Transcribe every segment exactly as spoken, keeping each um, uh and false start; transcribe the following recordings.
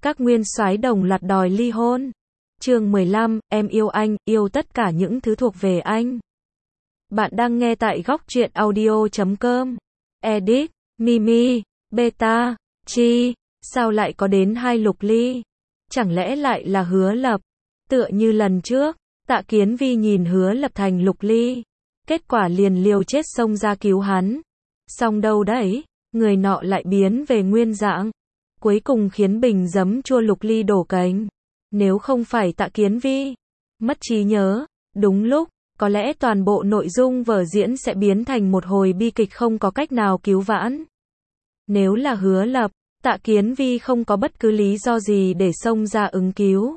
Các nguyên soái đồng loạt đòi ly hôn. Chương mười lăm, em yêu anh, yêu tất cả những thứ thuộc về anh. Bạn đang nghe tại góc truyện audio chấm com. Edit, Mimi, Beta, Chi, sao lại có đến hai Lục Ly? Chẳng lẽ lại là Hứa Lập? Tựa như lần trước, Tạ Kiến Vi nhìn Hứa Lập thành Lục Ly. Kết quả liền liều chết xông ra cứu hắn. Xong đâu đấy, người nọ lại biến về nguyên dạng. Cuối cùng khiến bình giấm chua Lục Ly đổ cánh. Nếu không phải Tạ Kiến Vi mất trí nhớ, đúng lúc, có lẽ toàn bộ nội dung vở diễn sẽ biến thành một hồi bi kịch không có cách nào cứu vãn. Nếu là Hứa Lập, Tạ Kiến Vi không có bất cứ lý do gì để xông ra ứng cứu.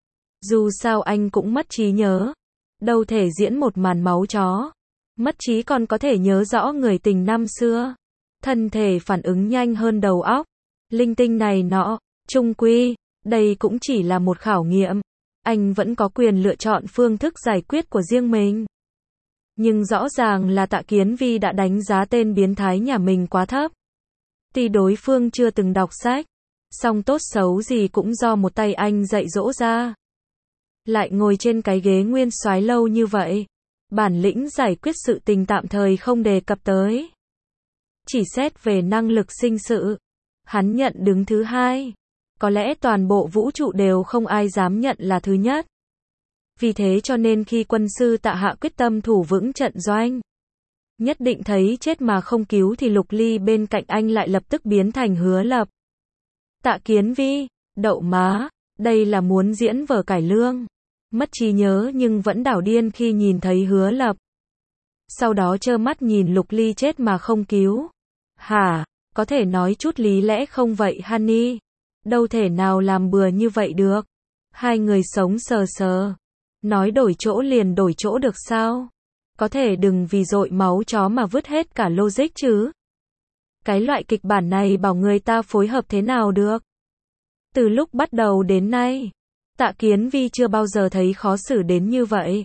Dù sao anh cũng mất trí nhớ, đâu thể diễn một màn máu chó. Mất trí còn có thể nhớ rõ người tình năm xưa. Thân thể phản ứng nhanh hơn đầu óc. Linh tinh này nọ, chung quy, đây cũng chỉ là một khảo nghiệm. Anh vẫn có quyền lựa chọn phương thức giải quyết của riêng mình. Nhưng rõ ràng là Tạ Kiến Vi đã đánh giá tên biến thái nhà mình quá thấp. Tuy đối phương chưa từng đọc sách, song tốt xấu gì cũng do một tay anh dạy dỗ ra. Lại ngồi trên cái ghế nguyên soái lâu như vậy, bản lĩnh giải quyết sự tình tạm thời không đề cập tới. Chỉ xét về năng lực sinh sự, hắn nhận đứng thứ hai. Có lẽ toàn bộ vũ trụ đều không ai dám nhận là thứ nhất. Vì thế cho nên khi quân sư Tạ Hạ quyết tâm thủ vững trận doanh, nhất định thấy chết mà không cứu, thì Lục Ly bên cạnh anh lại lập tức biến thành Hứa Lập. Tạ Kiến Vi, đậu má, đây là muốn diễn vở cải lương. Mất trí nhớ nhưng vẫn đảo điên khi nhìn thấy Hứa Lập. Sau đó trơ mắt nhìn Lục Ly chết mà không cứu. Hả, có thể nói chút lý lẽ không vậy Honey? Đâu thể nào làm bừa như vậy được. Hai người sống sờ sờ. Nói đổi chỗ liền đổi chỗ được sao? Có thể đừng vì dội máu chó mà vứt hết cả logic chứ. Cái loại kịch bản này bảo người ta phối hợp thế nào được? Từ lúc bắt đầu đến nay, Tạ Kiến Vi chưa bao giờ thấy khó xử đến như vậy.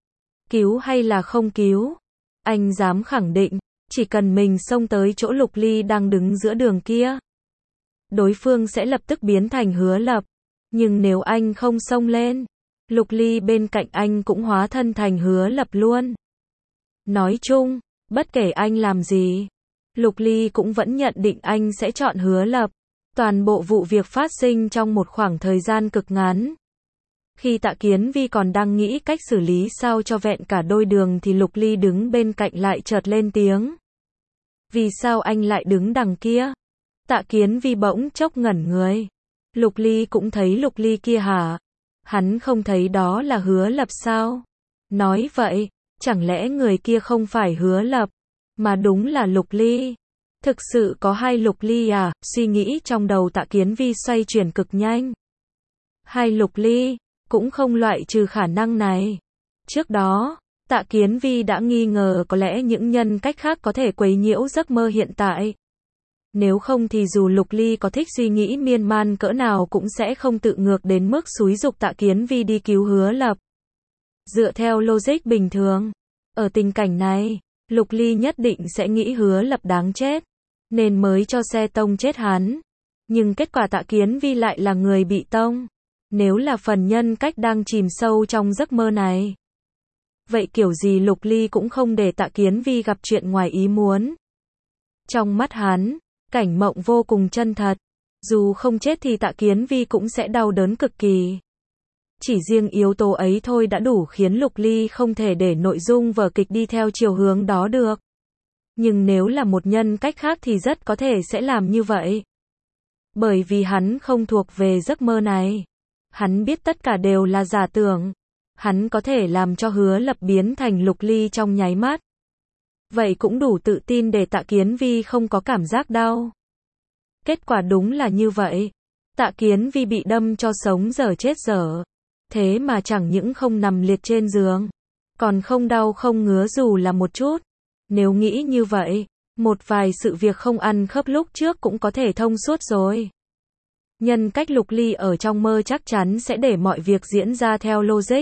Cứu hay là không cứu? Anh dám khẳng định, chỉ cần mình xông tới chỗ Lục Ly đang đứng giữa đường kia, đối phương sẽ lập tức biến thành Hứa Lập. Nhưng nếu anh không xông lên, Lục Ly bên cạnh anh cũng hóa thân thành Hứa Lập luôn. Nói chung, bất kể anh làm gì, Lục Ly cũng vẫn nhận định anh sẽ chọn Hứa Lập. Toàn bộ vụ việc phát sinh trong một khoảng thời gian cực ngắn. Khi Tạ Kiến Vi còn đang nghĩ cách xử lý sao cho vẹn cả đôi đường thì Lục Ly đứng bên cạnh lại chợt lên tiếng. Vì sao anh lại đứng đằng kia? Tạ Kiến Vi bỗng chốc ngẩn người. Lục Ly cũng thấy Lục Ly kia hả? Hắn không thấy đó là Hứa Lập sao? Nói vậy, chẳng lẽ người kia không phải Hứa Lập, mà đúng là Lục Ly? Thực sự có hai Lục Ly à? Suy nghĩ trong đầu Tạ Kiến Vi xoay chuyển cực nhanh. Hai Lục Ly, cũng không loại trừ khả năng này. Trước đó, Tạ Kiến Vi đã nghi ngờ có lẽ những nhân cách khác có thể quấy nhiễu giấc mơ hiện tại. Nếu không thì dù Lục Ly có thích suy nghĩ miên man cỡ nào cũng sẽ không tự ngược đến mức xúi giục Tạ Kiến Vi đi cứu Hứa Lập. Dựa theo logic bình thường, ở tình cảnh này, Lục Ly nhất định sẽ nghĩ Hứa Lập đáng chết, nên mới cho xe tông chết hắn. Nhưng kết quả Tạ Kiến Vi lại là người bị tông. Nếu là phần nhân cách đang chìm sâu trong giấc mơ này, vậy kiểu gì Lục Ly cũng không để Tạ Kiến Vi gặp chuyện ngoài ý muốn. Trong mắt hắn, cảnh mộng vô cùng chân thật. Dù không chết thì Tạ Kiến Vi cũng sẽ đau đớn cực kỳ. Chỉ riêng yếu tố ấy thôi đã đủ khiến Lục Ly không thể để nội dung vở kịch đi theo chiều hướng đó được. Nhưng nếu là một nhân cách khác thì rất có thể sẽ làm như vậy. Bởi vì hắn không thuộc về giấc mơ này. Hắn biết tất cả đều là giả tưởng. Hắn có thể làm cho Hứa Lập biến thành Lục Ly trong nháy mắt. Vậy cũng đủ tự tin để Tạ Kiến Vi không có cảm giác đau. Kết quả đúng là như vậy. Tạ Kiến Vi bị đâm cho sống dở chết dở. Thế mà chẳng những không nằm liệt trên giường, còn không đau không ngứa dù là một chút. Nếu nghĩ như vậy, một vài sự việc không ăn khớp lúc trước cũng có thể thông suốt rồi. Nhân cách Lục Ly ở trong mơ chắc chắn sẽ để mọi việc diễn ra theo logic.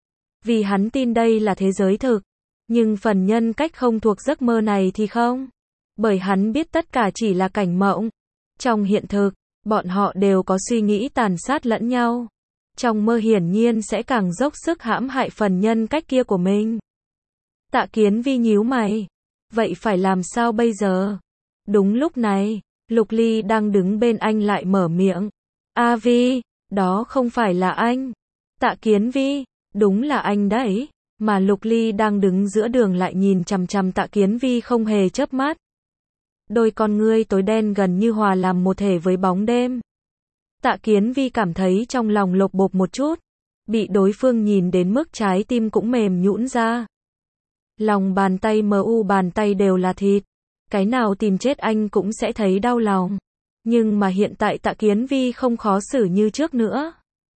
Vì hắn tin đây là thế giới thực. Nhưng phần nhân cách không thuộc giấc mơ này thì không. Bởi hắn biết tất cả chỉ là cảnh mộng. Trong hiện thực, Bọn họ đều có suy nghĩ tàn sát lẫn nhau. Trong mơ hiển nhiên sẽ càng dốc sức hãm hại phần nhân cách kia của mình. Tạ Kiến Vi nhíu mày. Vậy phải làm sao bây giờ? Đúng lúc này, Lục Ly đang đứng bên anh lại mở miệng. A Vi, đó không phải là anh. Tạ Kiến Vi, đúng là anh đấy. Mà Lục Ly đang đứng giữa đường lại nhìn chằm chằm Tạ Kiến Vi không hề chớp mắt. Đôi con ngươi tối đen gần như hòa làm một thể với bóng đêm. Tạ Kiến Vi cảm thấy trong lòng lột bột một chút. Bị đối phương nhìn đến mức trái tim cũng mềm nhũn ra. Lòng bàn tay mờ u bàn tay đều là thịt. Cái nào tìm chết anh cũng sẽ thấy đau lòng. Nhưng mà hiện tại Tạ Kiến Vi không khó xử như trước nữa.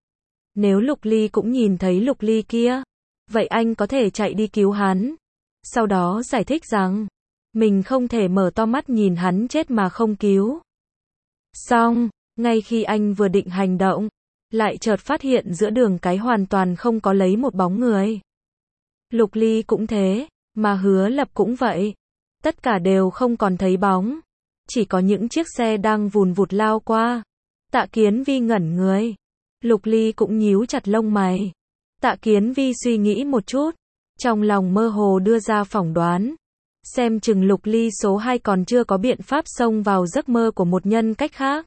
Nếu Lục Ly cũng nhìn thấy Lục Ly kia, vậy anh có thể chạy đi cứu hắn. Sau đó giải thích rằng, mình không thể mở to mắt nhìn hắn chết mà không cứu. Xong, ngay khi anh vừa định hành động, lại chợt phát hiện giữa đường cái hoàn toàn không có lấy một bóng người. Lục Ly cũng thế, mà Hứa Lập cũng vậy. Tất cả đều không còn thấy bóng. Chỉ có những chiếc xe đang vùn vụt lao qua. Tạ Kiến Vi ngẩn người. Lục Ly cũng nhíu chặt lông mày. Tạ Kiến Vi suy nghĩ một chút. Trong lòng mơ hồ đưa ra phỏng đoán. Xem chừng Lục Ly số hai còn chưa có biện pháp xông vào giấc mơ của một nhân cách khác.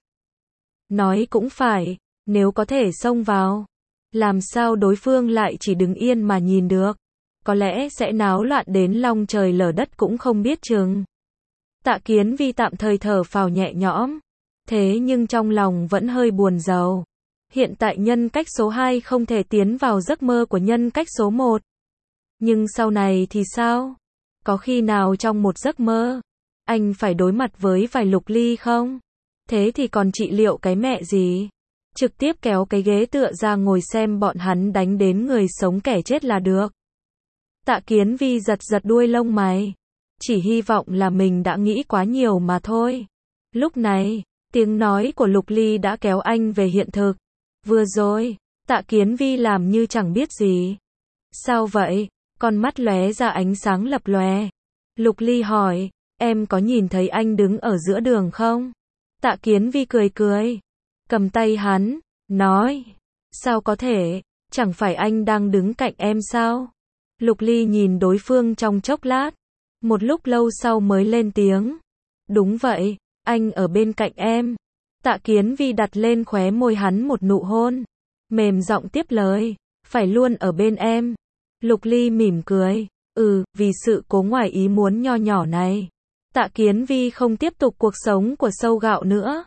Nói cũng phải, nếu có thể xông vào, làm sao đối phương lại chỉ đứng yên mà nhìn được. Có lẽ sẽ náo loạn đến long trời lở đất cũng không biết chừng. Tạ Kiến Vi tạm thời thở phào nhẹ nhõm. Thế nhưng trong lòng vẫn hơi buồn rầu. Hiện tại nhân cách số hai không thể tiến vào giấc mơ của nhân cách số một. Nhưng sau này thì sao? Có khi nào trong một giấc mơ, anh phải đối mặt với vài Lục Ly không? Thế thì còn trị liệu cái mẹ gì? Trực tiếp kéo cái ghế tựa ra ngồi xem bọn hắn đánh đến người sống kẻ chết là được. Tạ Kiến Vi giật giật đuôi lông mày. Chỉ hy vọng là mình đã nghĩ quá nhiều mà thôi. Lúc này, tiếng nói của Lục Ly đã kéo anh về hiện thực. Vừa rồi, Tạ Kiến Vi làm như chẳng biết gì. Sao vậy? Con mắt lóe ra ánh sáng lập lòe. Lục Ly hỏi, em có nhìn thấy anh đứng ở giữa đường không? Tạ Kiến Vi cười cười. Cầm tay hắn, nói. Sao có thể? Chẳng phải anh đang đứng cạnh em sao? Lục Ly nhìn đối phương trong chốc lát. Một lúc lâu sau mới lên tiếng. Đúng vậy, anh ở bên cạnh em. Tạ Kiến Vi đặt lên khóe môi hắn một nụ hôn. Mềm giọng tiếp lời. Phải luôn ở bên em. Lục Ly mỉm cười. Ừ, vì sự cố ngoài ý muốn nho nhỏ này. Tạ Kiến Vi không tiếp tục cuộc sống của sâu gạo nữa.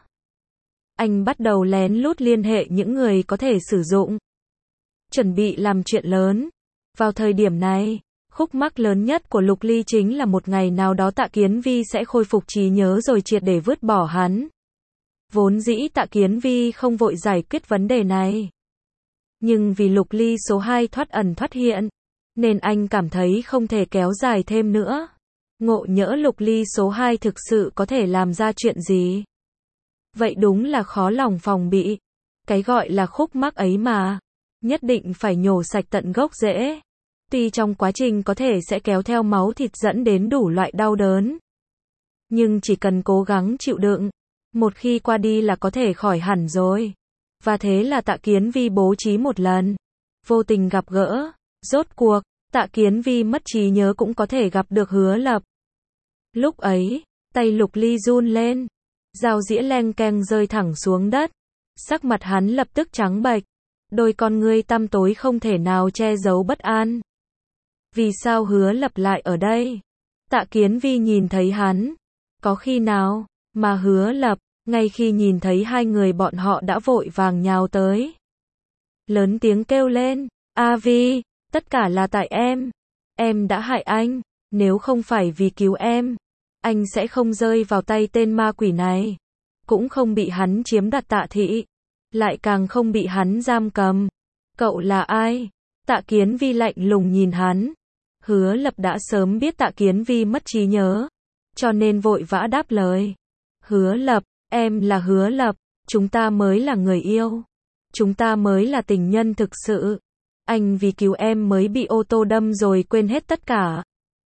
Anh bắt đầu lén lút liên hệ những người có thể sử dụng. Chuẩn bị làm chuyện lớn. Vào thời điểm này, khúc mắc lớn nhất của Lục Ly chính là một ngày nào đó Tạ Kiến Vi sẽ khôi phục trí nhớ rồi triệt để vứt bỏ hắn. Vốn dĩ Tạ Kiến Vi không vội giải quyết vấn đề này. Nhưng vì Lục Ly số hai thoát ẩn thoát hiện, nên anh cảm thấy không thể kéo dài thêm nữa. Ngộ nhỡ Lục Ly số hai thực sự có thể làm ra chuyện gì. Vậy đúng là khó lòng phòng bị. Cái gọi là khúc mắc ấy mà, nhất định phải nhổ sạch tận gốc rễ. Tuy trong quá trình có thể sẽ kéo theo máu thịt dẫn đến đủ loại đau đớn. Nhưng chỉ cần cố gắng chịu đựng, một khi qua đi là có thể khỏi hẳn rồi. Và thế là Tạ Kiến Vi bố trí một lần. Vô tình gặp gỡ. Rốt cuộc, Tạ Kiến Vi mất trí nhớ cũng có thể gặp được Hứa Lập. Lúc ấy, tay Lục Ly run lên. Dao dĩa leng keng rơi thẳng xuống đất. Sắc mặt hắn lập tức trắng bệch. Đôi con ngươi tăm tối không thể nào che giấu bất an. Vì sao Hứa Lập lại ở đây? Tạ Kiến Vi nhìn thấy hắn. Có khi nào mà Hứa Lập, ngay khi nhìn thấy hai người bọn họ đã vội vàng nhào tới. Lớn tiếng kêu lên, A Vi, tất cả là tại em. Em đã hại anh. Nếu không phải vì cứu em, anh sẽ không rơi vào tay tên ma quỷ này. Cũng không bị hắn chiếm đoạt Tạ thị. Lại càng không bị hắn giam cầm. Cậu là ai? Tạ Kiến Vi lạnh lùng nhìn hắn. Hứa Lập đã sớm biết Tạ Kiến Vi mất trí nhớ, cho nên vội vã đáp lời. Hứa Lập, em là Hứa Lập, chúng ta mới là người yêu. Chúng ta mới là tình nhân thực sự. Anh vì cứu em mới bị ô tô đâm rồi quên hết tất cả.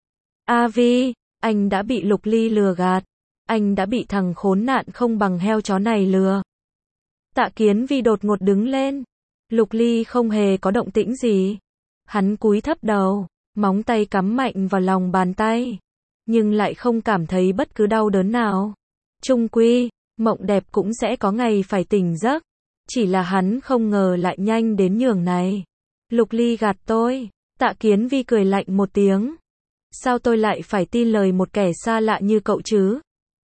A Vi, anh đã bị Lục Ly lừa gạt. Anh đã bị thằng khốn nạn không bằng heo chó này lừa. Tạ Kiến Vi đột ngột đứng lên. Lục Ly không hề có động tĩnh gì. Hắn cúi thấp đầu, móng tay cắm mạnh vào lòng bàn tay, nhưng lại không cảm thấy bất cứ đau đớn nào. Chung quy, mộng đẹp cũng sẽ có ngày phải tỉnh giấc. Chỉ là hắn không ngờ lại nhanh đến nhường này. Lục Ly gạt tôi. Tạ Kiến Vi cười lạnh một tiếng. Sao tôi lại phải tin lời một kẻ xa lạ như cậu chứ?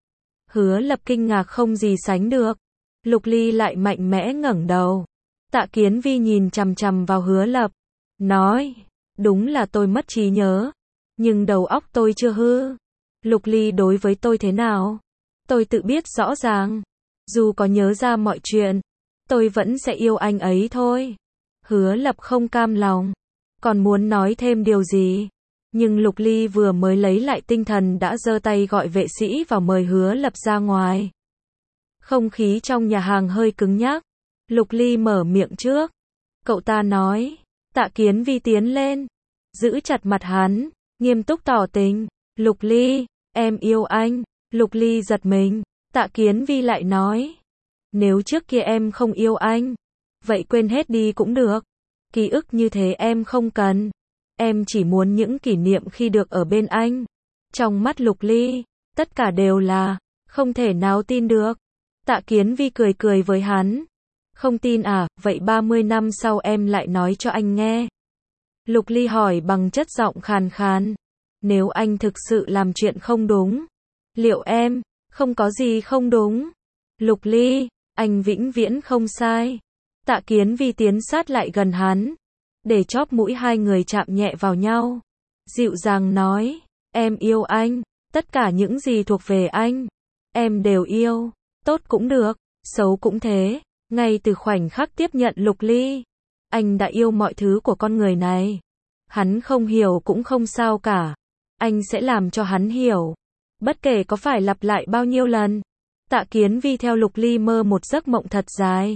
Hứa Lập kinh ngạc không gì sánh được. Lục Ly lại mạnh mẽ ngẩng đầu. Tạ Kiến Vi nhìn chằm chằm vào Hứa Lập, nói, đúng là tôi mất trí nhớ, nhưng đầu óc tôi chưa hư. Lục Ly đối với tôi thế nào? Tôi tự biết rõ ràng. Dù có nhớ ra mọi chuyện, tôi vẫn sẽ yêu anh ấy thôi. Hứa Lập không cam lòng, còn muốn nói thêm điều gì. Nhưng Lục Ly vừa mới lấy lại tinh thần đã giơ tay gọi vệ sĩ vào mời Hứa Lập ra ngoài. Không khí trong nhà hàng hơi cứng nhắc. Lục Ly mở miệng trước. Cậu ta nói. Tạ Kiến Vi tiến lên, giữ chặt mặt hắn, nghiêm túc tỏ tình. Lục Ly, em yêu anh. Lục Ly giật mình. Tạ Kiến Vi lại nói. Nếu trước kia em không yêu anh, vậy quên hết đi cũng được. Ký ức như thế em không cần. Em chỉ muốn những kỷ niệm khi được ở bên anh. Trong mắt Lục Ly, tất cả đều là không thể nào tin được. Tạ Kiến Vi cười cười với hắn. Không tin à, vậy ba mươi năm sau em lại nói cho anh nghe. Lục Ly hỏi bằng chất giọng khàn khàn. Nếu anh thực sự làm chuyện không đúng, liệu em, không có gì không đúng? Lục Ly, anh vĩnh viễn không sai. Tạ Kiến Vi tiến sát lại gần hắn, để chóp mũi hai người chạm nhẹ vào nhau. Dịu dàng nói, em yêu anh, tất cả những gì thuộc về anh, em đều yêu, tốt cũng được, xấu cũng thế. Ngay từ khoảnh khắc tiếp nhận Lục Ly, anh đã yêu mọi thứ của con người này. Hắn không hiểu cũng không sao cả. Anh sẽ làm cho hắn hiểu. Bất kể có phải lặp lại bao nhiêu lần. Tạ Kiến Vi theo Lục Ly mơ một giấc mộng thật dài.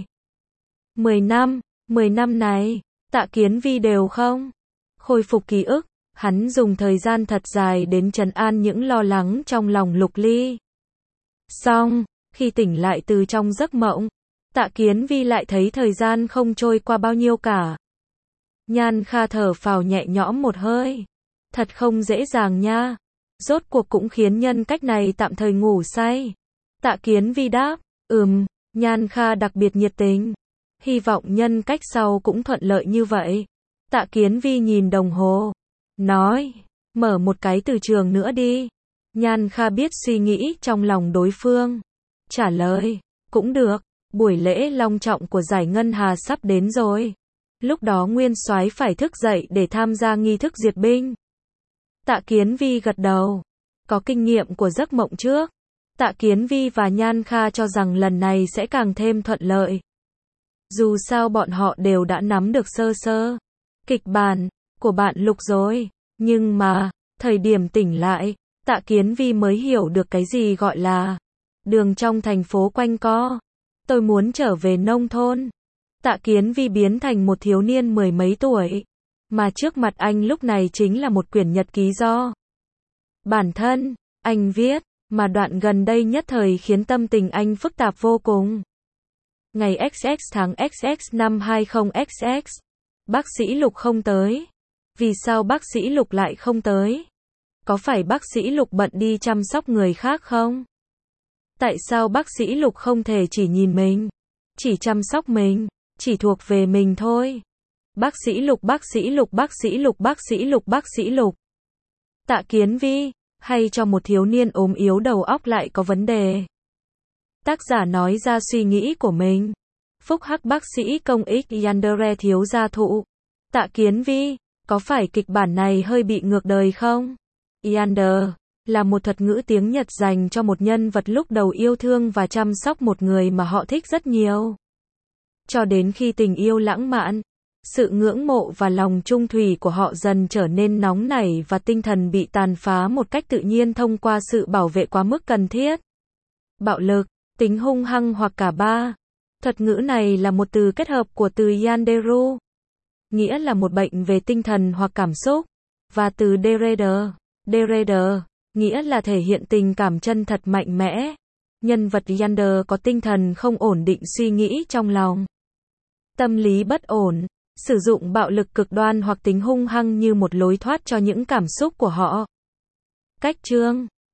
Mười năm, mười năm này, Tạ Kiến Vi đều không khôi phục ký ức. Hắn dùng thời gian thật dài đến trấn an những lo lắng trong lòng Lục Ly. Xong, khi tỉnh lại từ trong giấc mộng, Tạ Kiến Vi lại thấy thời gian không trôi qua bao nhiêu cả. Nhan Kha thở phào nhẹ nhõm một hơi. Thật không dễ dàng nha. Rốt cuộc cũng khiến nhân cách này tạm thời ngủ say. Tạ Kiến Vi đáp, ừm, Nhan Kha đặc biệt nhiệt tình. Hy vọng nhân cách sau cũng thuận lợi như vậy. Tạ Kiến Vi nhìn đồng hồ, nói, mở một cái từ trường nữa đi. Nhan Kha biết suy nghĩ trong lòng đối phương. Trả lời, cũng được. Buổi lễ long trọng của giải ngân hà sắp đến rồi. Lúc đó Nguyên Soái phải thức dậy để tham gia nghi thức duyệt binh. Tạ Kiến Vi gật đầu. Có kinh nghiệm của giấc mộng trước, Tạ Kiến Vi và Nhan Kha cho rằng lần này sẽ càng thêm thuận lợi. Dù sao bọn họ đều đã nắm được sơ sơ kịch bản của bạn Lục rồi. Nhưng mà, thời điểm tỉnh lại, Tạ Kiến Vi mới hiểu được cái gì gọi là đường trong thành phố quanh co. Tôi muốn trở về nông thôn. Tạ Kiến Vi biến thành một thiếu niên mười mấy tuổi, mà trước mặt anh lúc này chính là một quyển nhật ký do bản thân anh viết, mà đoạn gần đây nhất thời khiến tâm tình anh phức tạp vô cùng. Ngày xx tháng xx năm hai không xx, bác sĩ Lục không tới. Vì sao bác sĩ Lục lại không tới? Có phải bác sĩ Lục bận đi chăm sóc người khác không? Tại sao bác sĩ Lục không thể chỉ nhìn mình, chỉ chăm sóc mình, chỉ thuộc về mình thôi? Bác sĩ Lục, bác sĩ Lục, bác sĩ Lục, bác sĩ Lục, bác sĩ Lục. Tạ Kiến Vi, hay cho một thiếu niên ốm yếu đầu óc lại có vấn đề. Tác giả nói ra suy nghĩ của mình. Phúc hắc bác sĩ công ích Yandere thiếu gia thụ. Tạ Kiến Vi, có phải kịch bản này hơi bị ngược đời không? Yander là một thuật ngữ tiếng Nhật dành cho một nhân vật lúc đầu yêu thương và chăm sóc một người mà họ thích rất nhiều. Cho đến khi tình yêu lãng mạn, sự ngưỡng mộ và lòng trung thủy của họ dần trở nên nóng nảy và tinh thần bị tàn phá một cách tự nhiên thông qua sự bảo vệ quá mức cần thiết. Bạo lực, tính hung hăng hoặc cả ba. Thuật ngữ này là một từ kết hợp của từ yanderu, nghĩa là một bệnh về tinh thần hoặc cảm xúc, và từ deredo, deredo, nghĩa là thể hiện tình cảm chân thật mạnh mẽ. Nhân vật Yander có tinh thần không ổn định suy nghĩ trong lòng. Tâm lý bất ổn, sử dụng bạo lực cực đoan hoặc tính hung hăng như một lối thoát cho những cảm xúc của họ. Cách chương